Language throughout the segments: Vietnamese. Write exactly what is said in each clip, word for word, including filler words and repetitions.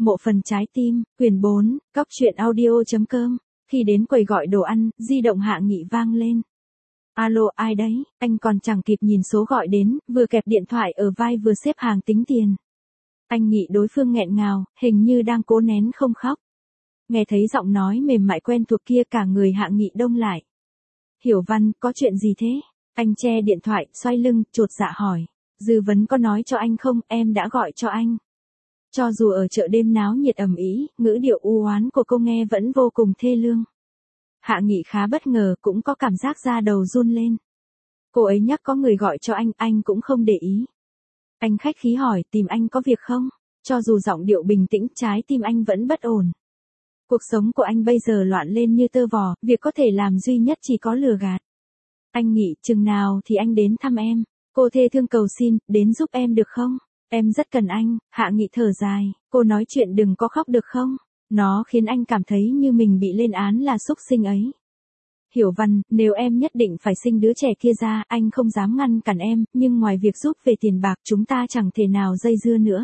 Mộ phần trái tim, quyển bốn, cóc truyện audio.com. Khi đến quầy gọi đồ ăn, di động Hạ Nghị vang lên. Alo, ai đấy? Anh còn chẳng kịp nhìn số gọi đến, vừa kẹp điện thoại ở vai vừa xếp hàng tính tiền. Anh nghĩ đối phương nghẹn ngào, hình như đang cố nén không khóc. Nghe thấy giọng nói mềm mại quen thuộc kia, cả người Hạ Nghị đông lại. Hiểu Văn, có chuyện gì thế? Anh che điện thoại, xoay lưng, chột dạ hỏi. Dư Vấn có nói cho anh không, em đã gọi cho anh. Cho dù ở chợ đêm náo nhiệt ầm ĩ, ngữ điệu u oán của cô nghe vẫn vô cùng thê lương. Hạ Nghị khá bất ngờ, cũng có cảm giác da đầu run lên. Cô ấy nhắc có người gọi cho anh, anh cũng không để ý. Anh khách khí hỏi, tìm anh có việc không? Cho dù giọng điệu bình tĩnh, trái tim anh vẫn bất ổn. Cuộc sống của anh bây giờ loạn lên như tơ vò, việc có thể làm duy nhất chỉ có lừa gạt. Anh nghĩ, chừng nào thì anh đến thăm em. Cô thê thương cầu xin, đến giúp em được không? Em rất cần anh. Hạ Nghị thở dài, cô nói chuyện đừng có khóc được không? Nó khiến anh cảm thấy như mình bị lên án là xúc sinh ấy. Hiểu Văn, nếu em nhất định phải sinh đứa trẻ kia ra, anh không dám ngăn cản em, nhưng ngoài việc giúp về tiền bạc chúng ta chẳng thể nào dây dưa nữa.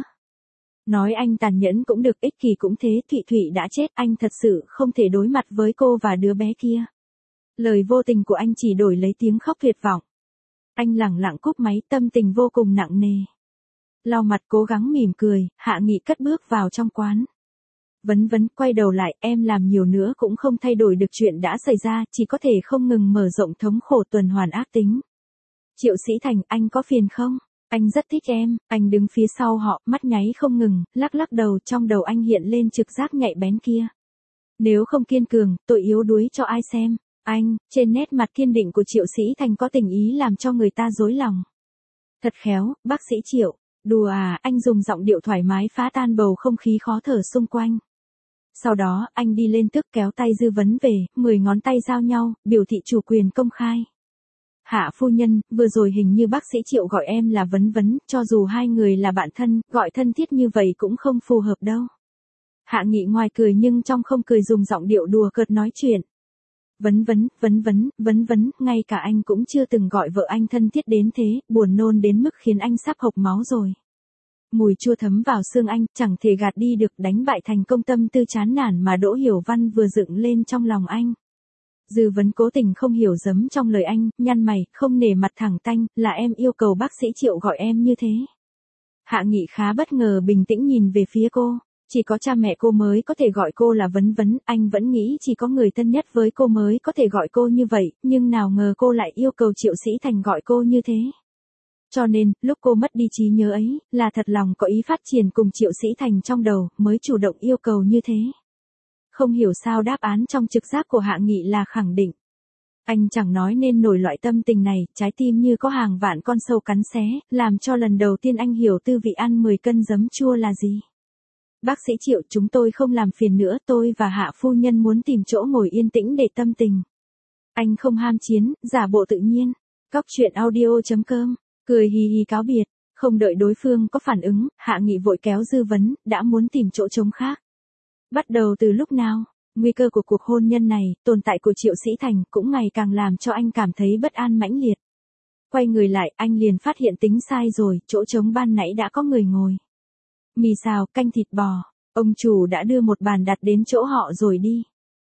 Nói anh tàn nhẫn cũng được, ích kỷ cũng thế, Thụy Thụy đã chết, anh thật sự không thể đối mặt với cô và đứa bé kia. Lời vô tình của anh chỉ đổi lấy tiếng khóc tuyệt vọng. Anh lẳng lặng cúp máy, tâm tình vô cùng nặng nề. Lau mặt cố gắng mỉm cười, Hạ Nghị cất bước vào trong quán. Vấn Vấn quay đầu lại, em làm nhiều nữa cũng không thay đổi được chuyện đã xảy ra, chỉ có thể không ngừng mở rộng thống khổ tuần hoàn ác tính. Triệu Sĩ Thành, anh có phiền không? Anh rất thích em. Anh đứng phía sau họ, mắt nháy không ngừng, lắc lắc đầu, trong đầu anh hiện lên trực giác nhạy bén kia. Nếu không kiên cường, tôi yếu đuối cho ai xem. Anh, trên nét mặt kiên định của Triệu Sĩ Thành có tình ý làm cho người ta rối lòng. Thật khéo, bác sĩ Triệu. Đùa à, anh dùng giọng điệu thoải mái phá tan bầu không khí khó thở xung quanh. Sau đó, anh đi lên tức kéo tay Dư Vấn về, mười ngón tay giao nhau, biểu thị chủ quyền công khai. Hạ phu nhân, vừa rồi hình như bác sĩ Triệu gọi em là Vấn Vấn, cho dù hai người là bạn thân, gọi thân thiết như vậy cũng không phù hợp đâu. Hạ Nghị ngoài cười nhưng trong không cười, dùng giọng điệu đùa cợt nói chuyện. Vấn Vấn, Vấn Vấn, Vấn Vấn, ngay cả anh cũng chưa từng gọi vợ anh thân thiết đến thế, buồn nôn đến mức khiến anh sắp hộc máu rồi. Mùi chua thấm vào xương anh, chẳng thể gạt đi được, đánh bại thành công tâm tư chán nản mà Đỗ Hiểu Văn vừa dựng lên trong lòng anh. Dư Vấn cố tình không hiểu giấm trong lời anh, nhăn mày, không nể mặt thẳng tanh, là em yêu cầu bác sĩ Triệu gọi em như thế. Hạ Nghị khá bất ngờ, bình tĩnh nhìn về phía cô. Chỉ có cha mẹ cô mới có thể gọi cô là Vấn Vấn, anh vẫn nghĩ chỉ có người thân nhất với cô mới có thể gọi cô như vậy, nhưng nào ngờ cô lại yêu cầu Triệu Sĩ Thành gọi cô như thế. Cho nên, lúc cô mất đi trí nhớ ấy, là thật lòng có ý phát triển cùng Triệu Sĩ Thành trong đầu, mới chủ động yêu cầu như thế. Không hiểu sao đáp án trong trực giác của Hạ Nghị là khẳng định. Anh chẳng nói nên nổi loại tâm tình này, trái tim như có hàng vạn con sâu cắn xé, làm cho lần đầu tiên anh hiểu tư vị ăn mười cân giấm chua là gì. Bác sĩ Triệu, chúng tôi không làm phiền nữa, tôi và Hạ phu nhân muốn tìm chỗ ngồi yên tĩnh để tâm tình. Anh không ham chiến, giả bộ tự nhiên. Cóc truyện audio.com, cười hì hì cáo biệt, không đợi đối phương có phản ứng, Hạ Nghị vội kéo Dư Vấn, đã muốn tìm chỗ trống khác. Bắt đầu từ lúc nào, nguy cơ của cuộc hôn nhân này, tồn tại của Triệu Sĩ Thành cũng ngày càng làm cho anh cảm thấy bất an mãnh liệt. Quay người lại, anh liền phát hiện tính sai rồi, chỗ trống ban nãy đã có người ngồi. Mì xào, canh thịt bò, ông chủ đã đưa một bàn đặt đến chỗ họ rồi đi.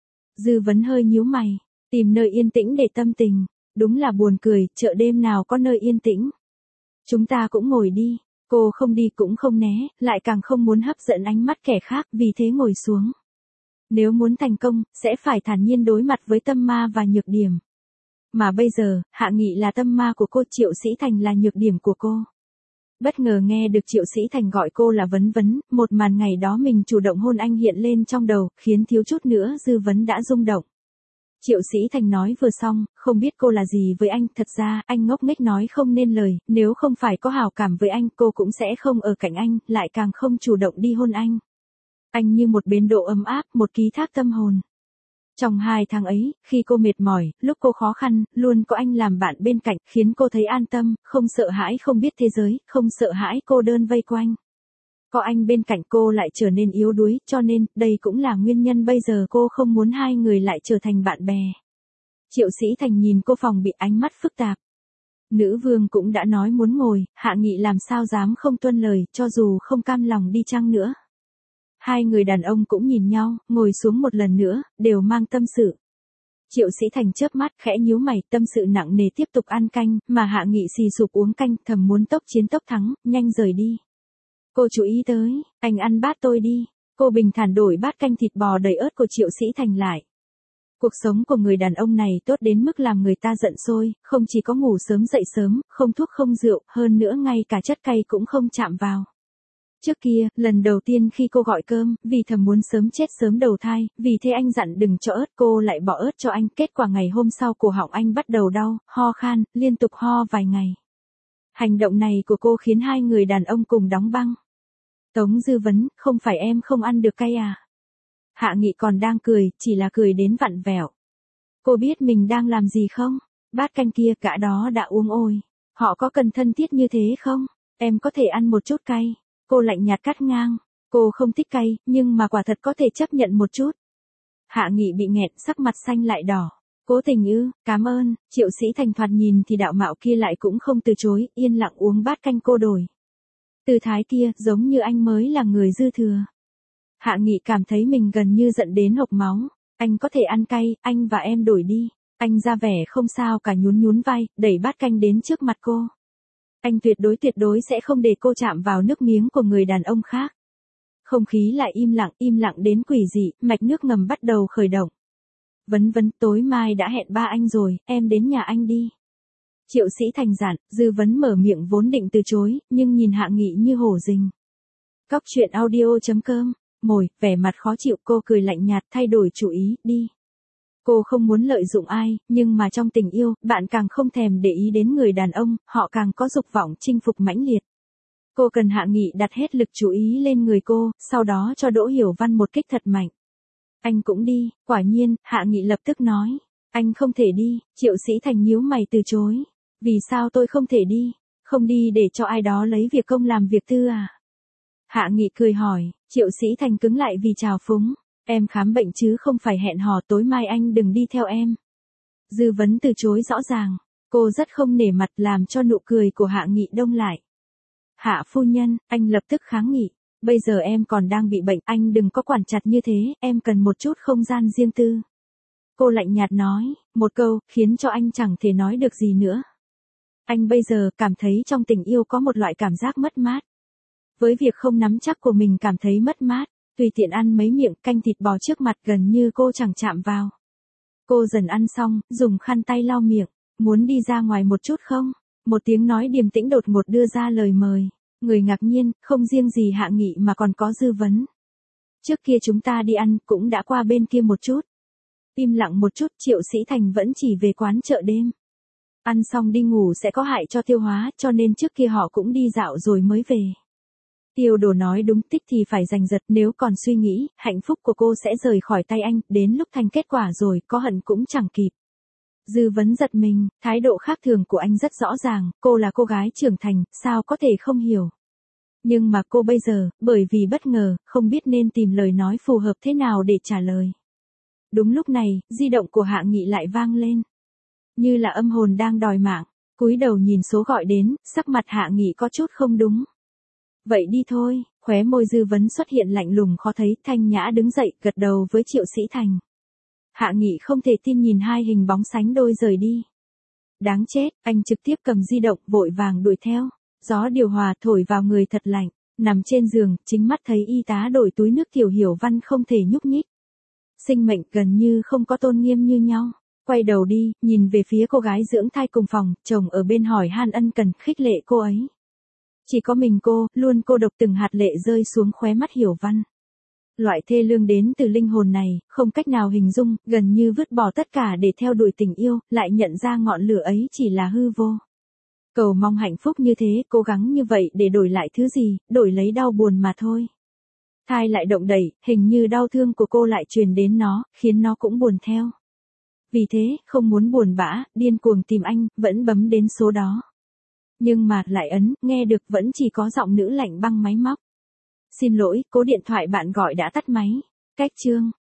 Dư Vấn hơi nhíu mày, tìm nơi yên tĩnh để tâm tình, đúng là buồn cười, chợ đêm nào có nơi yên tĩnh. Chúng ta cũng ngồi đi, cô không đi cũng không né, lại càng không muốn hấp dẫn ánh mắt kẻ khác, vì thế ngồi xuống. Nếu muốn thành công, sẽ phải thản nhiên đối mặt với tâm ma và nhược điểm. Mà bây giờ, Hạ Nghị là tâm ma của cô, Triệu Sĩ Thành là nhược điểm của cô. Bất ngờ nghe được Triệu Sĩ Thành gọi cô là Vấn Vấn, một màn ngày đó mình chủ động hôn anh hiện lên trong đầu, khiến thiếu chút nữa Dư Vấn đã rung động. Triệu Sĩ Thành nói vừa xong, không biết cô là gì với anh, thật ra, anh ngốc nghếch nói không nên lời, nếu không phải có hảo cảm với anh, cô cũng sẽ không ở cạnh anh, lại càng không chủ động đi hôn anh. Anh như một bến độ ấm áp, một ký thác tâm hồn. Trong hai tháng ấy, khi cô mệt mỏi, lúc cô khó khăn, luôn có anh làm bạn bên cạnh, khiến cô thấy an tâm, không sợ hãi không biết thế giới, không sợ hãi cô đơn vây quanh. Có anh bên cạnh cô lại trở nên yếu đuối, cho nên, đây cũng là nguyên nhân bây giờ cô không muốn hai người lại trở thành bạn bè. Triệu Sĩ Thành nhìn cô phòng bị, ánh mắt phức tạp. Nữ vương cũng đã nói muốn ngồi, Hạ Nghị làm sao dám không tuân lời, cho dù không cam lòng đi chăng nữa. Hai người đàn ông cũng nhìn nhau, ngồi xuống một lần nữa, đều mang tâm sự. Triệu Sĩ Thành chớp mắt, khẽ nhíu mày, tâm sự nặng nề tiếp tục ăn canh, mà Hạ Nghị xì sụp uống canh, thầm muốn tốc chiến tốc thắng, nhanh rời đi. Cô chú ý tới, anh ăn bát tôi đi. Cô bình thản đổi bát canh thịt bò đầy ớt của Triệu Sĩ Thành lại. Cuộc sống của người đàn ông này tốt đến mức làm người ta giận sôi, không chỉ có ngủ sớm dậy sớm, không thuốc không rượu, hơn nữa ngay cả chất cay cũng không chạm vào. Trước kia, lần đầu tiên khi cô gọi cơm, vì thầm muốn sớm chết sớm đầu thai, vì thế anh dặn đừng cho ớt, cô lại bỏ ớt cho anh, kết quả ngày hôm sau cổ họng anh bắt đầu đau, ho khan, liên tục ho vài ngày. Hành động này của cô khiến hai người đàn ông cùng đóng băng. Tống Dư Vấn, không phải em không ăn được cay à? Hạ Nghị còn đang cười, chỉ là cười đến vặn vẹo. Cô biết mình đang làm gì không? Bát canh kia cả đó đã uống ôi. Họ có cần thân thiết như thế không? Em có thể ăn một chút cay. Cô lạnh nhạt cắt ngang. Cô không thích cay, nhưng mà quả thật có thể chấp nhận một chút. Hạ Nghị bị nghẹn, sắc mặt xanh lại đỏ. Cố tình ư, cảm ơn. Triệu Sĩ Thành thoạt nhìn thì đạo mạo kia lại cũng không từ chối, yên lặng uống bát canh cô đổi. Tư thái kia, giống như anh mới là người dư thừa. Hạ Nghị cảm thấy mình gần như giận đến hộc máu. Anh có thể ăn cay, anh và em đổi đi. Anh ra vẻ không sao cả, nhún nhún vai, đẩy bát canh đến trước mặt cô. Anh tuyệt đối tuyệt đối sẽ không để cô chạm vào nước miếng của người đàn ông khác. Không khí lại im lặng, im lặng đến quỷ dị, mạch nước ngầm bắt đầu khởi động. Vấn vấn, tối mai đã hẹn ba anh rồi, em đến nhà anh đi. Triệu Sĩ Thành dặn, Dư Vấn mở miệng vốn định từ chối, nhưng nhìn Hạ Nghị như hổ rình. Cóc truyện audio chấm com, mồi, vẻ mặt khó chịu, cô cười lạnh nhạt, thay đổi chủ ý, đi. Cô không muốn lợi dụng ai, nhưng mà trong tình yêu, bạn càng không thèm để ý đến người đàn ông, họ càng có dục vọng chinh phục mãnh liệt. Cô cần Hạ Nghị đặt hết lực chú ý lên người cô, sau đó cho Đỗ Hiểu Văn một kích thật mạnh. Anh cũng đi, quả nhiên, Hạ Nghị lập tức nói. Anh không thể đi, Triệu Sĩ Thành nhíu mày từ chối. Vì sao tôi không thể đi? Không đi để cho ai đó lấy việc công làm việc tư à? Hạ Nghị cười hỏi, Triệu Sĩ Thành cứng lại vì trào phúng. Em khám bệnh chứ không phải hẹn hò, tối mai anh đừng đi theo em. Dư Vấn từ chối rõ ràng. Cô rất không nể mặt, làm cho nụ cười của Hạ Nghị đông lại. Hạ phu nhân, anh lập tức kháng nghị. Bây giờ em còn đang bị bệnh, anh đừng có quản chặt như thế, em cần một chút không gian riêng tư. Cô lạnh nhạt nói, một câu, khiến cho anh chẳng thể nói được gì nữa. Anh bây giờ cảm thấy trong tình yêu có một loại cảm giác mất mát. Với việc không nắm chắc của mình cảm thấy mất mát, tùy tiện ăn mấy miệng canh thịt bò trước mặt gần như cô chẳng chạm vào. Cô dần ăn xong, dùng khăn tay lau miệng, muốn đi ra ngoài một chút không? Một tiếng nói điềm tĩnh đột ngột đưa ra lời mời. Người ngạc nhiên, không riêng gì Hạ Nghị mà còn có Dư Vấn. Trước kia chúng ta đi ăn, cũng đã qua bên kia một chút. Im lặng một chút, Triệu Sĩ Thành vẫn chỉ về quán chợ đêm. Ăn xong đi ngủ sẽ có hại cho tiêu hóa, cho nên trước kia họ cũng đi dạo rồi mới về. Tiêu Đồ nói đúng, tích thì phải giành giật, nếu còn suy nghĩ, hạnh phúc của cô sẽ rời khỏi tay anh, đến lúc thành kết quả rồi, có hận cũng chẳng kịp. Dư Vấn giật mình, thái độ khác thường của anh rất rõ ràng, cô là cô gái trưởng thành, sao có thể không hiểu. Nhưng mà cô bây giờ, bởi vì bất ngờ, không biết nên tìm lời nói phù hợp thế nào để trả lời. Đúng lúc này, di động của Hạ Nghị lại vang lên. Như là âm hồn đang đòi mạng, cúi đầu nhìn số gọi đến, sắc mặt Hạ Nghị có chút không đúng. Vậy đi thôi, khóe môi Dư Vấn xuất hiện lạnh lùng khó thấy, thanh nhã đứng dậy, gật đầu với Triệu Sĩ Thành. Hạ Nghị không thể tin nhìn hai hình bóng sánh đôi rời đi. Đáng chết, anh trực tiếp cầm di động, vội vàng đuổi theo. Gió điều hòa thổi vào người thật lạnh, nằm trên giường, chính mắt thấy y tá đổi túi nước Tiểu Hiểu Văn không thể nhúc nhích. Sinh mệnh gần như không có tôn nghiêm như nhau. Quay đầu đi, nhìn về phía cô gái dưỡng thai cùng phòng, chồng ở bên hỏi han ân cần, khích lệ cô ấy. Chỉ có mình cô, luôn cô độc, từng hạt lệ rơi xuống khóe mắt Hiểu Văn. Loại thê lương đến từ linh hồn này, không cách nào hình dung, gần như vứt bỏ tất cả để theo đuổi tình yêu, lại nhận ra ngọn lửa ấy chỉ là hư vô. Cầu mong hạnh phúc như thế, cố gắng như vậy để đổi lại thứ gì, đổi lấy đau buồn mà thôi. Thai lại động đẩy, hình như đau thương của cô lại truyền đến nó, khiến nó cũng buồn theo. Vì thế, không muốn buồn bã, điên cuồng tìm anh, vẫn bấm đến số đó. Nhưng mà, lại ấn, nghe được vẫn chỉ có giọng nữ lạnh băng máy móc. Xin lỗi, cố điện thoại bạn gọi đã tắt máy. Cách chương.